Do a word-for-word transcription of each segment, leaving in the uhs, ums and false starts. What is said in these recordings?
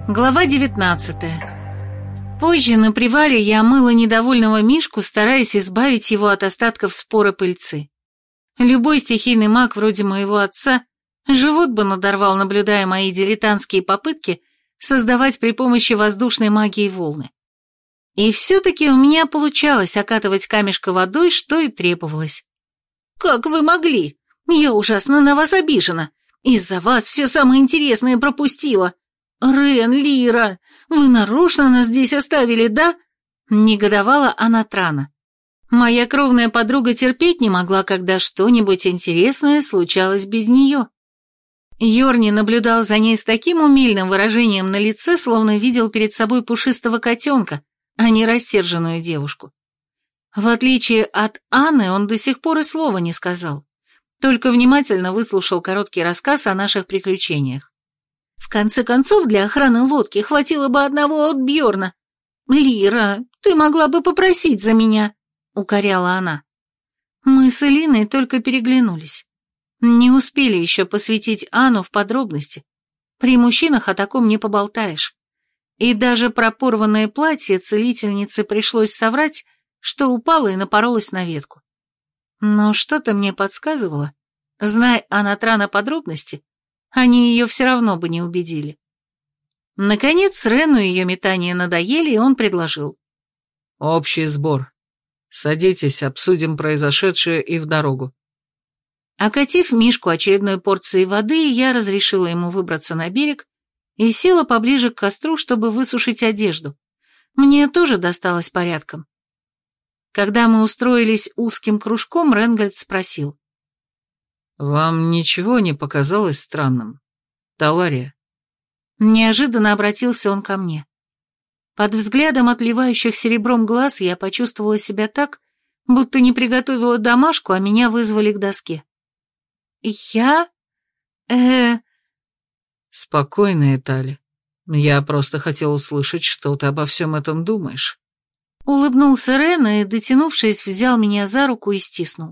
Глава девятнадцатая. Позже на привале я мыла недовольного Мишку, стараясь избавить его от остатков спора пыльцы. Любой стихийный маг вроде моего отца живот бы надорвал, наблюдая мои дилетантские попытки создавать при помощи воздушной магии волны. И все-таки у меня получалось окатывать камешка водой, что и требовалось. «Как вы могли? Я ужасно на вас обижена. Из-за вас все самое интересное пропустила. Рен, Лира, вы нарочно нас здесь оставили, да?» Негодовала Анатрана. Моя кровная подруга терпеть не могла, когда что-нибудь интересное случалось без нее. Йорни наблюдал за ней с таким умильным выражением на лице, словно видел перед собой пушистого котенка, а не рассерженную девушку. В отличие от Анны, он до сих пор и слова не сказал, только внимательно выслушал короткий рассказ о наших приключениях. В конце концов, для охраны лодки хватило бы одного от Бьорна. «Лира, ты могла бы попросить за меня», — укоряла она. Мы с Элиной только переглянулись. Не успели еще посвятить Анну в подробности. При мужчинах о таком не поболтаешь. И даже про порванное платье целительнице пришлось соврать, что упала и напоролась на ветку. Но что-то мне подсказывало, зная Анатрана подробности, они ее все равно бы не убедили. Наконец, Рену ее метания надоели, и он предложил. «Общий сбор. Садитесь, обсудим произошедшее и в дорогу». Окатив Мишку очередной порцией воды, я разрешила ему выбраться на берег и села поближе к костру, чтобы высушить одежду. Мне тоже досталось порядком. Когда мы устроились узким кружком, Ренгольд спросил. «Вам ничего не показалось странным, Талария?» Неожиданно обратился он ко мне. Под взглядом отливающих серебром глаз я почувствовала себя так, будто не приготовила домашку, а меня вызвали к доске. «Я? э «Спокойно, Этали. Я просто хотел услышать, что ты обо всем этом думаешь». Улыбнулся Рен и, дотянувшись, взял меня за руку и стиснул.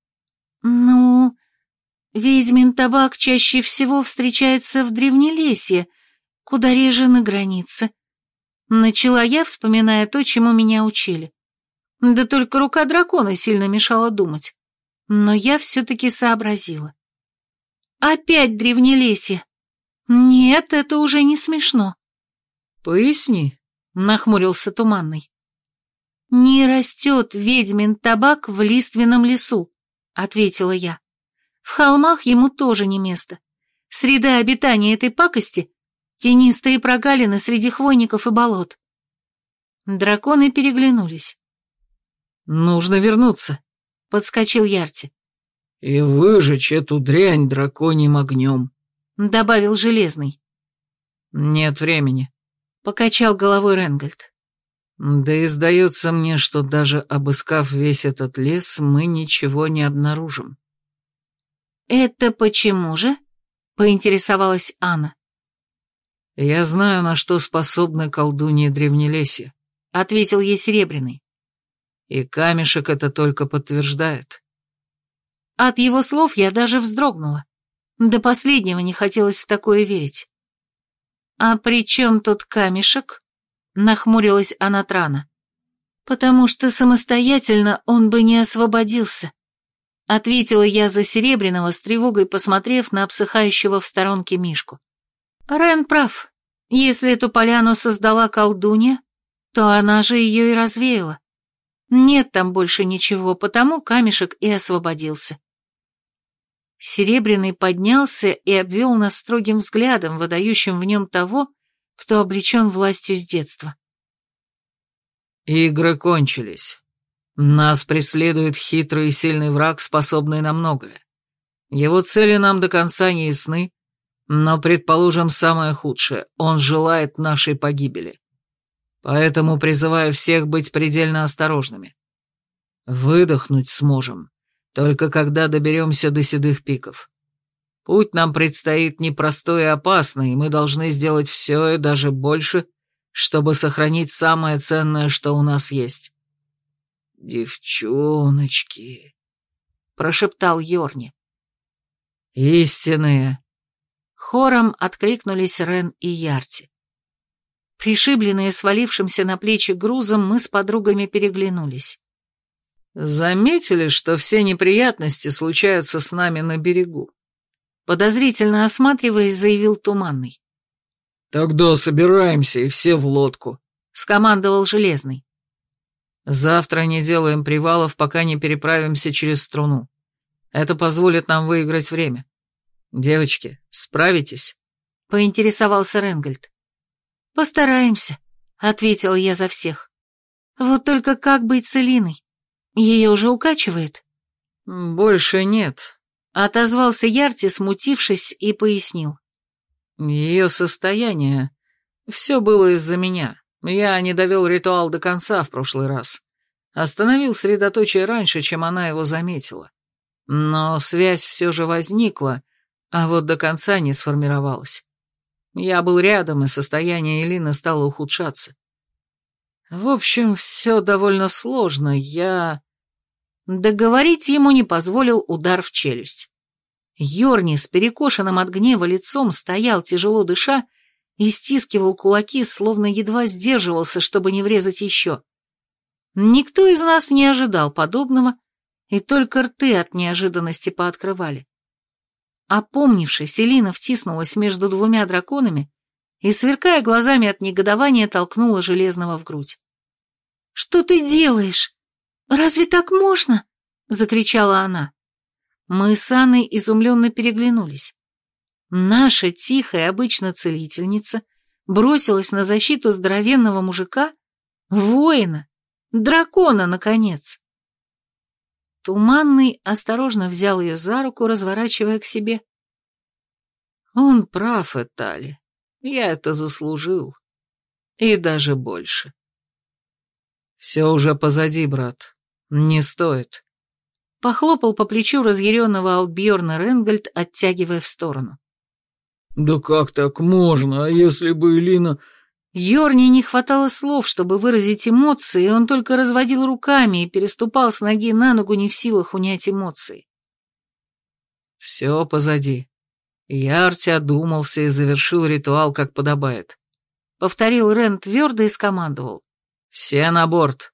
«Ну, ведьмин табак чаще всего встречается в Древнелесье, куда реже на границе». Начала я, вспоминая то, чему меня учили. Да только рука дракона сильно мешала думать. Но я все-таки сообразила. «Опять Древнелесье? Нет, это уже не смешно». «Поясни», — нахмурился Туманный. «Не растет ведьмин табак в лиственном лесу», — ответила я. «В холмах ему тоже не место. Среда обитания этой пакости — тенистые прогалины среди хвойников и болот». Драконы переглянулись. «Нужно вернуться», — подскочил Ярти. «И выжечь эту дрянь драконьим огнем», — добавил Железный. «Нет времени», — покачал головой Ренгольд. «Да и сдается мне, что даже обыскав весь этот лес, мы ничего не обнаружим». «Это почему же?» — поинтересовалась Анна. «Я знаю, на что способны колдуньи Древнелесья», — ответил ей Серебряный. «И камешек это только подтверждает». От его слов я даже вздрогнула. До последнего не хотелось в такое верить. «А при чем тут камешек?» — нахмурилась Анатрана. «Потому что самостоятельно он бы не освободился», — ответила я за Серебряного, с тревогой посмотрев на обсыхающего в сторонке Мишку. Рен прав. Если эту поляну создала колдунья, то она же ее и развеяла. Нет там больше ничего, потому камешек и освободился. Серебряный поднялся и обвел нас строгим взглядом, выдающим в нем того, кто обречен властью с детства. «Игры кончились. Нас преследует хитрый и сильный враг, способный на многое. Его цели нам до конца не ясны, но, предположим, самое худшее — он желает нашей погибели. Поэтому призываю всех быть предельно осторожными. Выдохнуть сможем, только когда доберемся до Седых Пиков. Путь нам предстоит непростой и опасный, и мы должны сделать все и даже больше, чтобы сохранить самое ценное, что у нас есть». «Девчоночки», — прошептал Йорни. «Истинные», — хором откликнулись Рен и Ярти. Пришибленные свалившимся на плечи грузом, мы с подругами переглянулись. «Заметили, что все неприятности случаются с нами на берегу?» Подозрительно осматриваясь, заявил Туманный. «Тогда собираемся и все в лодку», — скомандовал Железный. «Завтра не делаем привалов, пока не переправимся через струну. Это позволит нам выиграть время. Девочки, справитесь?» — поинтересовался Ренгольд. «Постараемся», — ответила я за всех. «Вот только как быть с Элиной? Ее уже укачивает?» «Больше нет», — отозвался Ярти, смутившись, и пояснил. «Ее состояние... Все было из-за меня. Я не довел ритуал до конца в прошлый раз. Остановил средоточие раньше, чем она его заметила. Но связь все же возникла, а вот до конца не сформировалась. Я был рядом, и состояние Элины стало ухудшаться. В общем, все довольно сложно, я...» Договорить ему не позволил удар в челюсть. Йорни с перекошенным от гнева лицом стоял, тяжело дыша, и стискивал кулаки, словно едва сдерживался, чтобы не врезать еще. Никто из нас не ожидал подобного, и только рты от неожиданности пооткрывали. Опомнившись, Элина втиснулась между двумя драконами и, сверкая глазами от негодования, толкнула Железного в грудь. «Что ты делаешь? Разве так можно?» — закричала она. Мы с Анной изумленно переглянулись. Наша тихая, обычно целительница, бросилась на защиту здоровенного мужика, воина, дракона, наконец. Туманный осторожно взял ее за руку, разворачивая к себе. «Он прав, Этали. Я это заслужил. И даже больше. Все уже позади, брат. Не стоит». Похлопал по плечу разъяренного Аутбьерна Ренгольд, оттягивая в сторону. «Да как так можно, а если бы Элина...» Йорни не хватало слов, чтобы выразить эмоции, и он только разводил руками и переступал с ноги на ногу, не в силах унять эмоции. «Все позади. Ярти одумался и завершил ритуал, как подобает», — повторил Рен твердо и скомандовал. «Все на борт».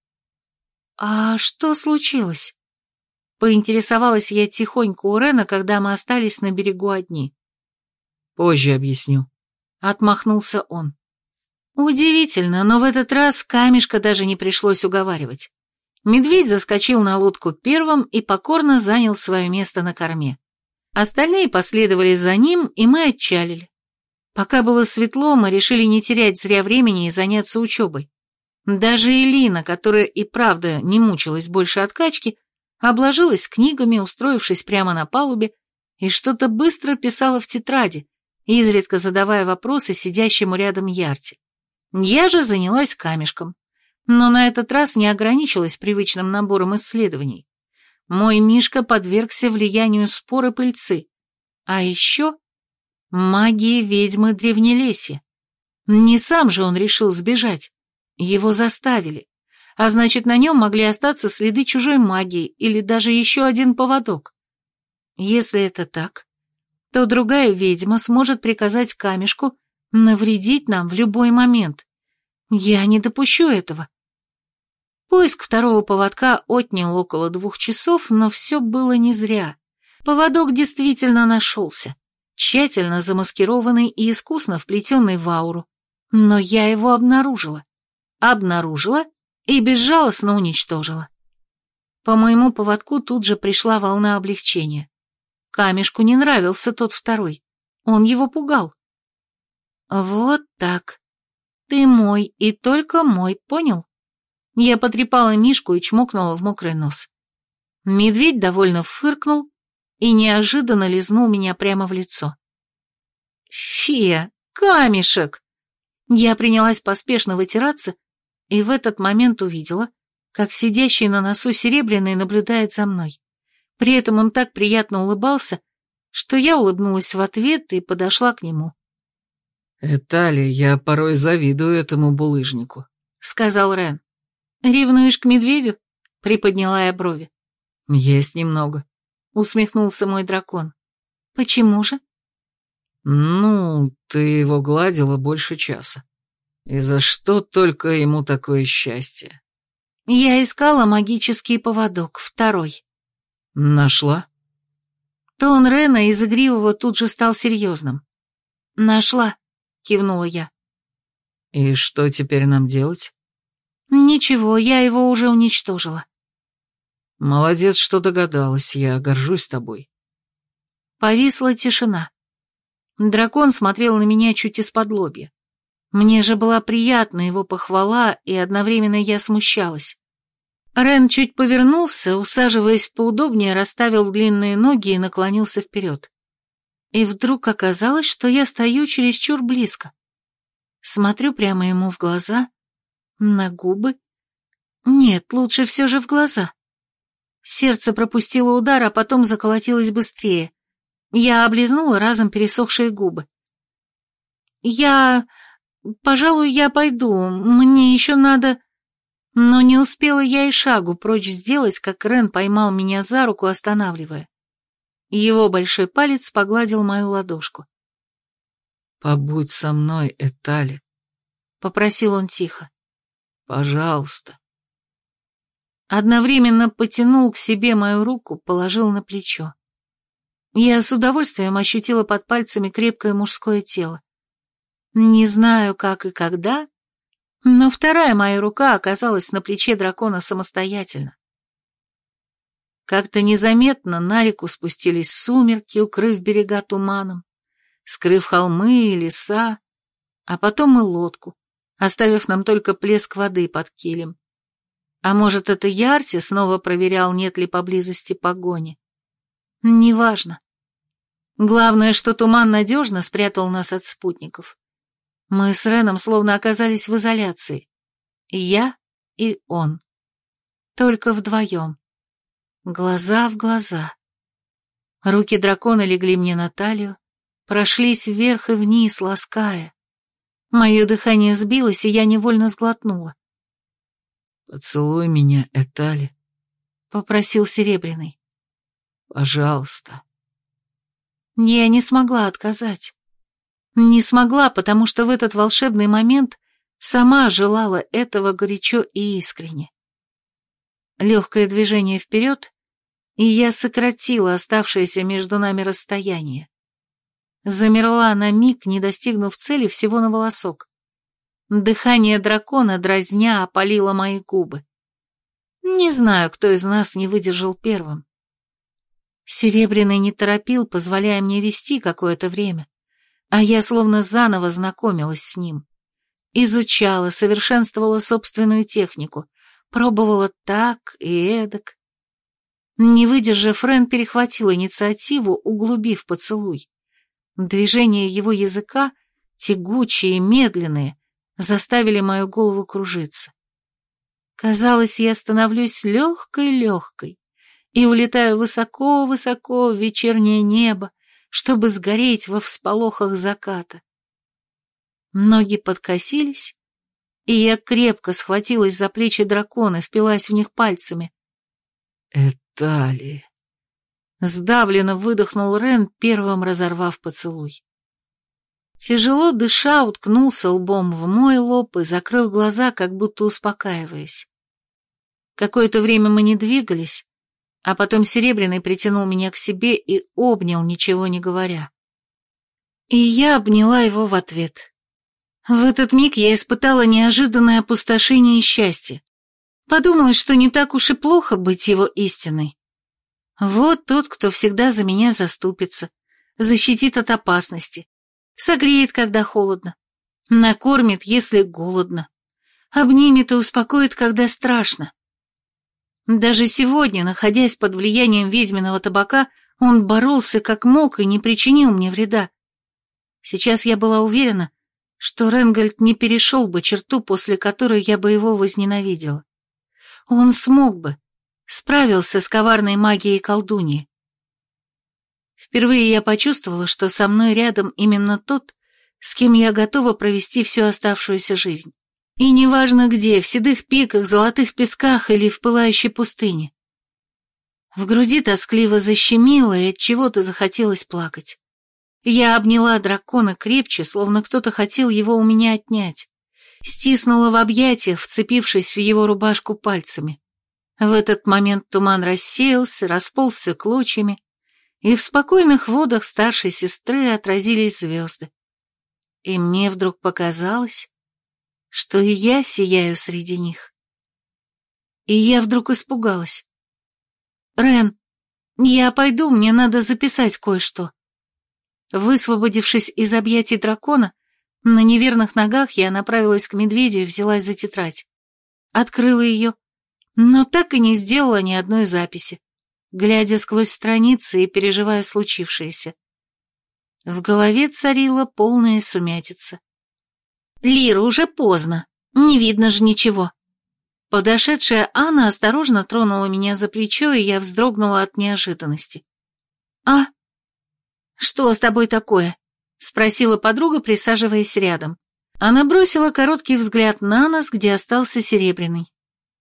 «А что случилось?» — поинтересовалась я тихонько у Рена, когда мы остались на берегу одни. «Позже объясню», — отмахнулся он. Удивительно, но в этот раз камешка даже не пришлось уговаривать. Медведь заскочил на лодку первым и покорно занял свое место на корме. Остальные последовали за ним, и мы отчалили. Пока было светло, мы решили не терять зря времени и заняться учебой. Даже Элина, которая и правда не мучилась больше от качки, обложилась книгами, устроившись прямо на палубе, и что-то быстро писала в тетради, изредка задавая вопросы сидящему рядом Ярти. Я же занялась камешком, но на этот раз не ограничилась привычным набором исследований. Мой Мишка подвергся влиянию споры пыльцы, а еще магии ведьмы Древнелесья. Не сам же он решил сбежать, его заставили, а значит, на нем могли остаться следы чужой магии или даже еще один поводок. Если это так, то другая ведьма сможет приказать камешку навредить нам в любой момент. Я не допущу этого. Поиск второго поводка отнял около двух часов, но все было не зря. Поводок действительно нашелся, тщательно замаскированный и искусно вплетенный в ауру. Но я его обнаружила. Обнаружила и безжалостно уничтожила. По моему поводку тут же пришла волна облегчения. Камешку не нравился тот второй. Он его пугал. Вот так. Ты мой и только мой, понял? Я потрепала Мишку и чмокнула в мокрый нос. Медведь довольно фыркнул и неожиданно лизнул меня прямо в лицо. Фия, камешек! Я принялась поспешно вытираться и в этот момент увидела, как сидящий на носу Серебряный наблюдает за мной. При этом он так приятно улыбался, что я улыбнулась в ответ и подошла к нему. «Этали, я порой завидую этому булыжнику», — сказал Рен. «Ревнуешь к медведю?» — приподняла я брови. «Есть немного», — усмехнулся мой дракон. «Почему же?» «Ну, ты его гладила больше часа». И за что только ему такое счастье? Я искала магический поводок, второй. Нашла? Тон Рена из игривого тут же стал серьезным. Нашла, кивнула я. И что теперь нам делать? Ничего, я его уже уничтожила. Молодец, что догадалась, я горжусь тобой. Повисла тишина. Дракон смотрел на меня чуть из-под лобья. Мне же была приятна его похвала, и одновременно я смущалась. Рен чуть повернулся, усаживаясь поудобнее, расставил длинные ноги и наклонился вперед. И вдруг оказалось, что я стою чересчур близко. Смотрю прямо ему в глаза, на губы. Нет, лучше все же в глаза. Сердце пропустило удар, а потом заколотилось быстрее. Я облизнула разом пересохшие губы. «Я... пожалуй, я пойду, мне еще надо...» Но не успела я и шагу прочь сделать, как Рен поймал меня за руку, останавливая. Его большой палец погладил мою ладошку. «Побудь со мной, Этали», — попросил он тихо. «Пожалуйста». Одновременно потянул к себе мою руку, положил на плечо. Я с удовольствием ощутила под пальцами крепкое мужское тело. Не знаю, как и когда, но вторая моя рука оказалась на плече дракона самостоятельно. Как-то незаметно на реку спустились сумерки, укрыв берега туманом, скрыв холмы и леса, а потом и лодку, оставив нам только плеск воды под килем. А может, это Ярти снова проверял, нет ли поблизости погони. Неважно. Главное, что туман надежно спрятал нас от спутников. Мы с Реном словно оказались в изоляции. Я и он. Только вдвоем. Глаза в глаза. Руки дракона легли мне на талию, прошлись вверх и вниз, лаская. Мое дыхание сбилось, и я невольно сглотнула. «Поцелуй меня, Этали», — попросил Серебряный. «Пожалуйста». Я не смогла отказать. Не смогла, потому что в этот волшебный момент сама желала этого горячо и искренне. Легкое движение вперед, и я сократила оставшееся между нами расстояние. Замерла на миг, не достигнув цели всего на волосок. Дыхание дракона, дразня, опалило мои губы. Не знаю, кто из нас не выдержал первым. Серебряный не торопил, позволяя мне вести какое-то время, а я словно заново знакомилась с ним. Изучала, совершенствовала собственную технику, пробовала так и эдак. Не выдержав, Рен перехватил инициативу, углубив поцелуй. Движения его языка, тягучие и медленные, заставили мою голову кружиться. Казалось, я становлюсь легкой-легкой и улетаю высоко-высоко в вечернее небо, чтобы сгореть во всполохах заката. Ноги подкосились, и я крепко схватилась за плечи дракона, впилась в них пальцами. «Этали», — сдавленно выдохнул Рен, первым разорвав поцелуй. Тяжело дыша, уткнулся лбом в мой лоб и закрыл глаза, как будто успокаиваясь. Какое-то время мы не двигались, а потом Серебряный притянул меня к себе и обнял, ничего не говоря. И я обняла его в ответ. В этот миг я испытала неожиданное опустошение и счастье. Подумала, что не так уж и плохо быть его истиной. Вот тот, кто всегда за меня заступится, защитит от опасности, согреет, когда холодно, накормит, если голодно, обнимет и успокоит, когда страшно. Даже сегодня, находясь под влиянием ведьминого табака, он боролся как мог и не причинил мне вреда. Сейчас я была уверена, что Ренгольд не перешел бы черту, после которой я бы его возненавидела. Он смог бы, справился с коварной магией колдуньи. Впервые я почувствовала, что со мной рядом именно тот, с кем я готова провести всю оставшуюся жизнь. И неважно где, в седых пиках, золотых песках или в пылающей пустыне. В груди тоскливо защемило, и от чего-то захотелось плакать. Я обняла дракона крепче, словно кто-то хотел его у меня отнять, стиснула в объятиях, вцепившись в его рубашку пальцами. В этот момент туман рассеялся, расползся клочьями, и в спокойных водах старшей сестры отразились звезды. И мне вдруг показалось, что и я сияю среди них. И я вдруг испугалась. «Рен, я пойду, мне надо записать кое-что». Высвободившись из объятий дракона, на неверных ногах я направилась к медведю и взялась за тетрадь. Открыла ее, но так и не сделала ни одной записи, глядя сквозь страницы и переживая случившееся. В голове царила полная сумятица. «Лира, уже поздно, не видно же ничего». Подошедшая Анна осторожно тронула меня за плечо, и я вздрогнула от неожиданности. «А? Что с тобой такое?» — спросила подруга, присаживаясь рядом. Она бросила короткий взгляд на нас, где остался Серебряный.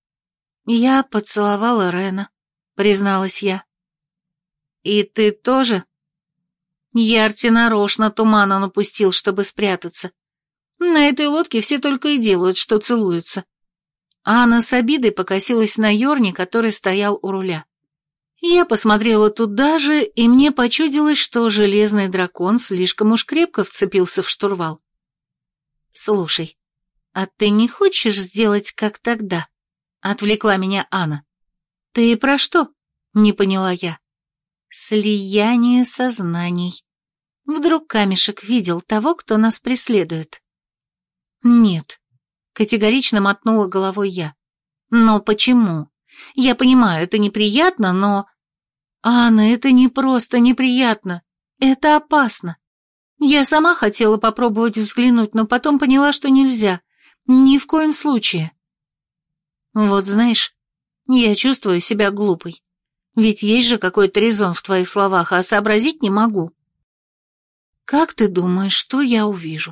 «Я поцеловала Рена», — призналась я. «И ты тоже?» Ярти нарочно тумана напустил, чтобы спрятаться. На этой лодке все только и делают, что целуются. Анна с обидой покосилась на Йорни, который стоял у руля. Я посмотрела туда же, и мне почудилось, что железный дракон слишком уж крепко вцепился в штурвал. «Слушай, а ты не хочешь сделать, как тогда?» — отвлекла меня Анна. «Ты про что?» — не поняла я. «Слияние сознаний. Вдруг камешек видел того, кто нас преследует?» «Нет», — категорично мотнула головой я. «Но почему? Я понимаю, это неприятно, но...» «Анна, это не просто неприятно. Это опасно. Я сама хотела попробовать взглянуть, но потом поняла, что нельзя. Ни в коем случае». «Вот знаешь, я чувствую себя глупой. Ведь есть же какой-то резон в твоих словах, а сообразить не могу». «Как ты думаешь, что я увижу?»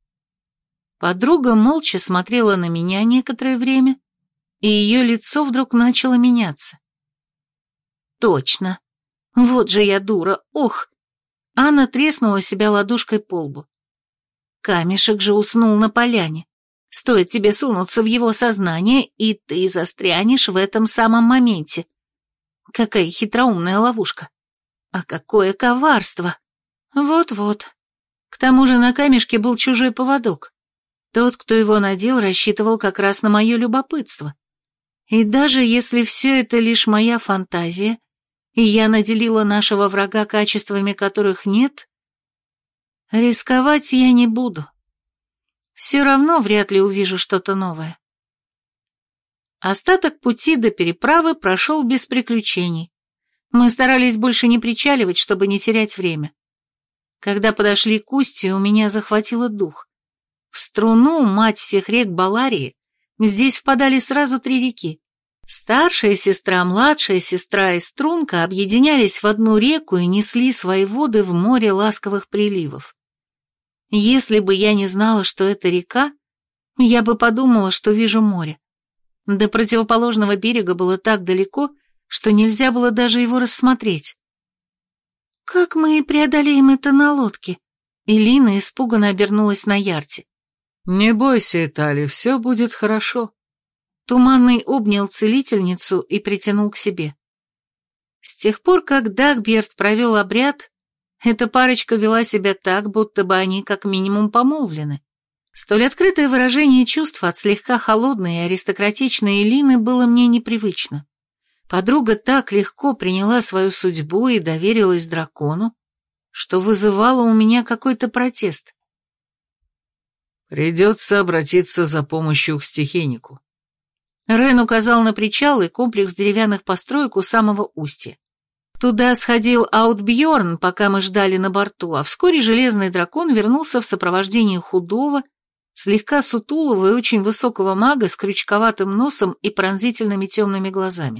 Подруга молча смотрела на меня некоторое время, и ее лицо вдруг начало меняться. «Точно. Вот же я дура. Ох!» Анна треснула себя ладошкой по лбу. «Камешек же уснул на поляне. Стоит тебе сунуться в его сознание, и ты застрянешь в этом самом моменте. Какая хитроумная ловушка. А какое коварство! Вот-вот. К тому же на камешке был чужой поводок. Тот, кто его надел, рассчитывал как раз на мое любопытство. И даже если все это лишь моя фантазия, и я наделила нашего врага качествами, которых нет, рисковать я не буду. Все равно вряд ли увижу что-то новое». Остаток пути до переправы прошел без приключений. Мы старались больше не причаливать, чтобы не терять время. Когда подошли к устью, у меня захватило дух. В струну, мать всех рек Баларии, здесь впадали сразу три реки. Старшая сестра, младшая сестра и Струнка объединялись в одну реку и несли свои воды в море ласковых приливов. Если бы я не знала, что это река, я бы подумала, что вижу море. До противоположного берега было так далеко, что нельзя было даже его рассмотреть. «Как мы преодолеем это на лодке?» Элина испуганно обернулась на Ярти. «Не бойся, Итали, все будет хорошо». Туманный обнял целительницу и притянул к себе. С тех пор, как Дагберт провел обряд, эта парочка вела себя так, будто бы они как минимум помолвлены. Столь открытое выражение чувств от слегка холодной и аристократичной Элины было мне непривычно. Подруга так легко приняла свою судьбу и доверилась дракону, что вызывало у меня какой-то протест. «Придется обратиться за помощью к стихийнику». Рен указал на причал и комплекс деревянных построек у самого устья. Туда сходил Аутбьорн, пока мы ждали на борту, а вскоре железный дракон вернулся в сопровождении худого, слегка сутулого и очень высокого мага с крючковатым носом и пронзительными темными глазами.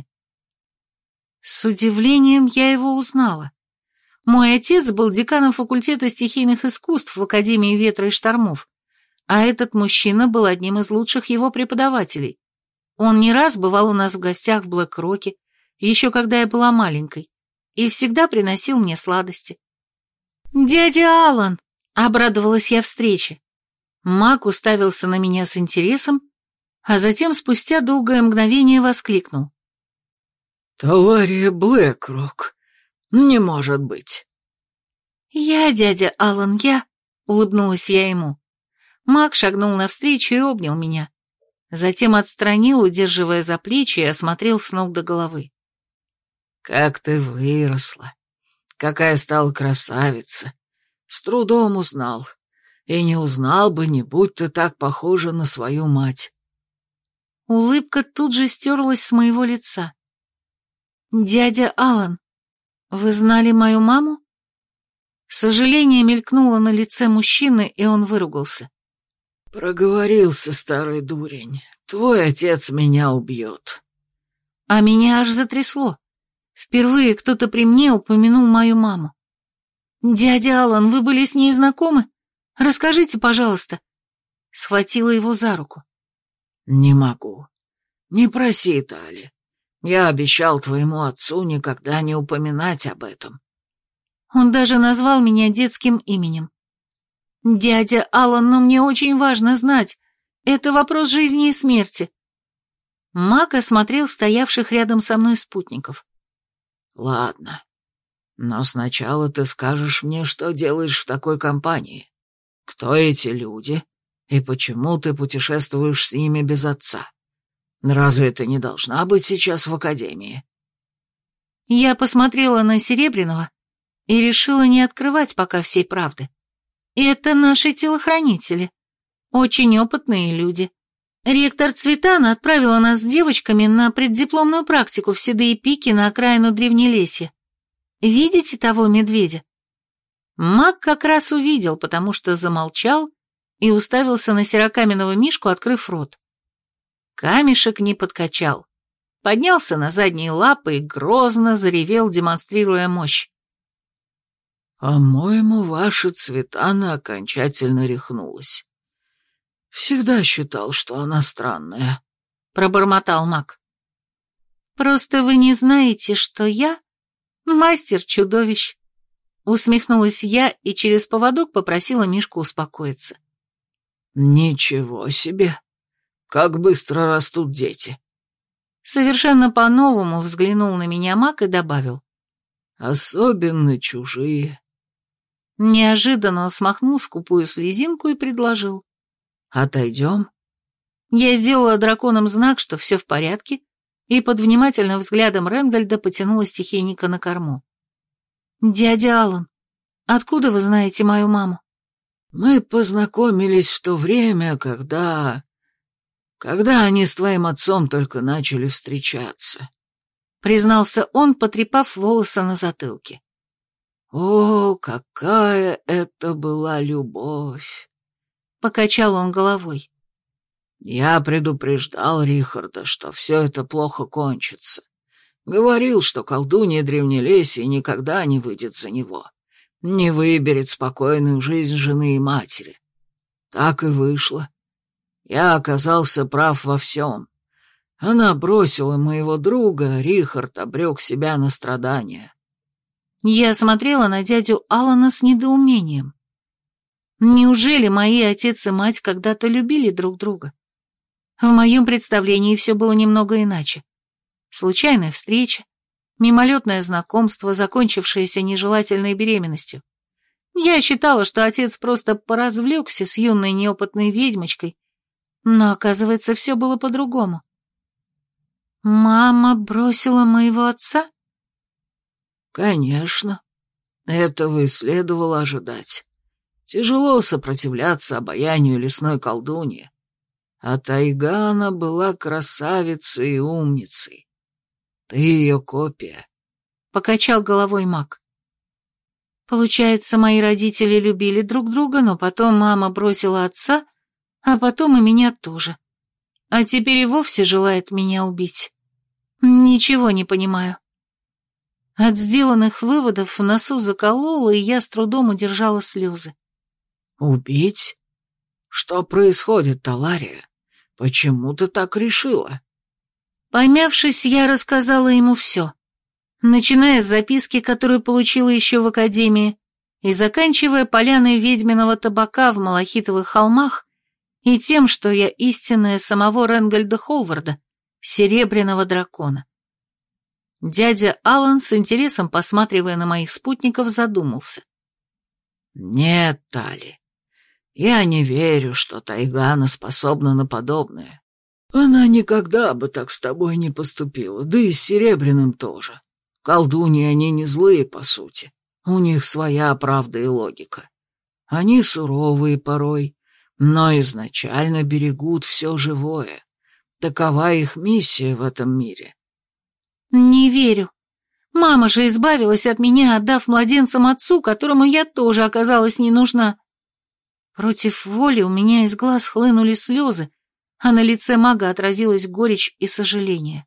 С удивлением я его узнала. Мой отец был деканом факультета стихийных искусств в Академии ветра и штормов, а этот мужчина был одним из лучших его преподавателей. Он не раз бывал у нас в гостях в Блэк-Роке, еще когда я была маленькой, и всегда приносил мне сладости. «Дядя Алан!» — обрадовалась я встрече. Маг уставился на меня с интересом, а затем спустя долгое мгновение воскликнул. «Талария Блэкрок, не может быть!» «Я, дядя Алан, я!» — улыбнулась я ему. Маг шагнул навстречу и обнял меня. Затем отстранил, удерживая за плечи, и осмотрел с ног до головы. «Как ты выросла! Какая стала красавица! С трудом узнал. И не узнал бы, не будь ты так похожа на свою мать». Улыбка тут же стерлась с моего лица. «Дядя Алан, вы знали мою маму?» Сожаление мелькнуло на лице мужчины, и он выругался. «Проговорился, старый дурень. Твой отец меня убьет». А меня аж затрясло. Впервые кто-то при мне упомянул мою маму. «Дядя Алан, вы были с ней знакомы? Расскажите, пожалуйста». Схватила его за руку. «Не могу. Не проси, Тали. Я обещал твоему отцу никогда не упоминать об этом». Он даже назвал меня детским именем. «Дядя Алан, но мне очень важно знать. Это вопрос жизни и смерти». Мак осмотрел стоявших рядом со мной спутников. «Ладно. Но сначала ты скажешь мне, что делаешь в такой компании. Кто эти люди и почему ты путешествуешь с ними без отца? Разве ты не должна быть сейчас в академии?» Я посмотрела на Серебряного и решила не открывать пока всей правды. Это наши телохранители. Очень опытные люди. Ректор Цветана отправила нас с девочками на преддипломную практику в Седые Пики на окраину Древнелесья. Видите того медведя? Маг как раз увидел, потому что замолчал и уставился на серокаменного мишку, открыв рот. Камешек не подкачал. Поднялся на задние лапы и грозно заревел, демонстрируя мощь. «По-моему, ваша Цветана окончательно рехнулась. Всегда считал, что она странная», — пробормотал маг. «Просто вы не знаете, что я мастер чудовищ», — усмехнулась я и через поводок попросила Мишку успокоиться. «Ничего себе! Как быстро растут дети!» Совершенно по-новому взглянул на меня маг и добавил. «Особенно чужие». Неожиданно смахнул скупую слезинку и предложил. «Отойдем?» Я сделала драконам знак, что все в порядке, и под внимательным взглядом Ренгальда потянула стихийника на корму. «Дядя Алан, откуда вы знаете мою маму?» «Мы познакомились в то время, когда... когда они с твоим отцом только начали встречаться», — признался он, потрепав волосы на затылке. «О, какая это была любовь!» — покачал он головой. «Я предупреждал Рихарда, что все это плохо кончится. Говорил, что колдунья Древнелесья никогда не выйдет за него, не выберет спокойную жизнь жены и матери. Так и вышло. Я оказался прав во всем. Она бросила моего друга, Рихард обрек себя на страдания». Я смотрела на дядю Алана с недоумением. Неужели мои отец и мать когда-то любили друг друга? В моем представлении все было немного иначе. Случайная встреча, мимолетное знакомство, закончившееся нежелательной беременностью. Я считала, что отец просто поразвлекся с юной неопытной ведьмочкой, но, оказывается, все было по-другому. «Мама бросила моего отца?» «Конечно. Этого и следовало ожидать. Тяжело сопротивляться обаянию лесной колдуньи. А Тайгана была красавицей и умницей. Ты ее копия», — покачал головой маг. «Получается, мои родители любили друг друга, но потом мама бросила отца, а потом и меня тоже. А теперь и вовсе желает меня убить. Ничего не понимаю». От сделанных выводов в носу закололо, и я с трудом удержала слезы. «Убить? Что происходит, Талария? Почему ты так решила?» Помявшись, я рассказала ему все, начиная с записки, которую получила еще в академии, и заканчивая поляной ведьминого табака в Малахитовых холмах, и тем, что я истинная самого Ренгольда Холварда, серебряного дракона. Дядя Алан, с интересом посматривая на моих спутников, задумался. «Нет, Тали, я не верю, что Тайгана способна на подобное. Она никогда бы так с тобой не поступила, да и с Серебряным тоже. Колдуньи они не злые, по сути. У них своя правда и логика. Они суровые порой, но изначально берегут все живое. Такова их миссия в этом мире». «Не верю. Мама же избавилась от меня, отдав младенцам отцу, которому я тоже оказалась не нужна». Против воли у меня из глаз хлынули слезы, а на лице мага отразилась горечь и сожаление.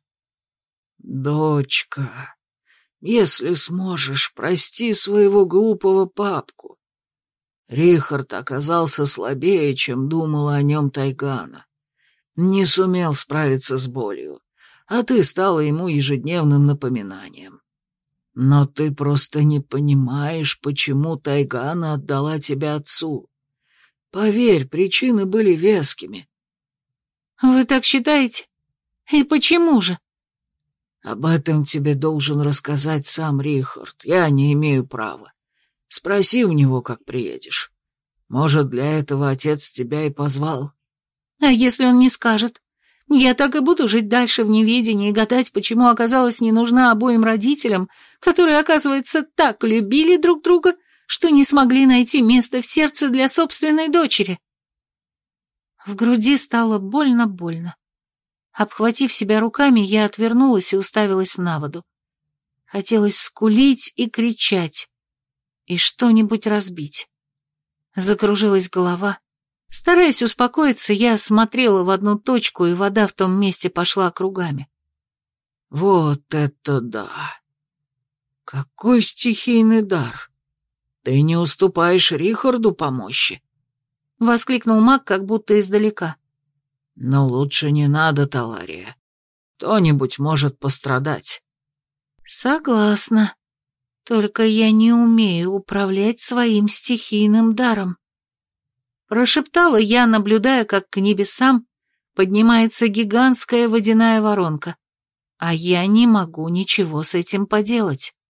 «Дочка, если сможешь, прости своего глупого папку. Рихард оказался слабее, чем думала о нем Тайгана. Не сумел справиться с болью, а ты стала ему ежедневным напоминанием. Но ты просто не понимаешь, почему Тайгана отдала тебя отцу. Поверь, причины были вескими». «Вы так считаете? И почему же?» «Об этом тебе должен рассказать сам Рихард, я не имею права. Спроси у него, как приедешь. Может, для этого отец тебя и позвал». «А если он не скажет? Я так и буду жить дальше в неведении и гадать, почему оказалась не нужна обоим родителям, которые, оказывается, так любили друг друга, что не смогли найти место в сердце для собственной дочери». В груди стало больно-больно. Обхватив себя руками, я отвернулась и уставилась на воду. Хотелось скулить и кричать, и что-нибудь разбить. Закружилась голова. Стараясь успокоиться, я смотрела в одну точку, и вода в том месте пошла кругами. «Вот это да! Какой стихийный дар! Ты не уступаешь Рихарду по мощи!» — воскликнул маг, как будто издалека. «Но лучше не надо, Талария. Кто-нибудь может пострадать». «Согласна. Только я не умею управлять своим стихийным даром», — прошептала я, наблюдая, как к небесам поднимается гигантская водяная воронка, а я не могу ничего с этим поделать.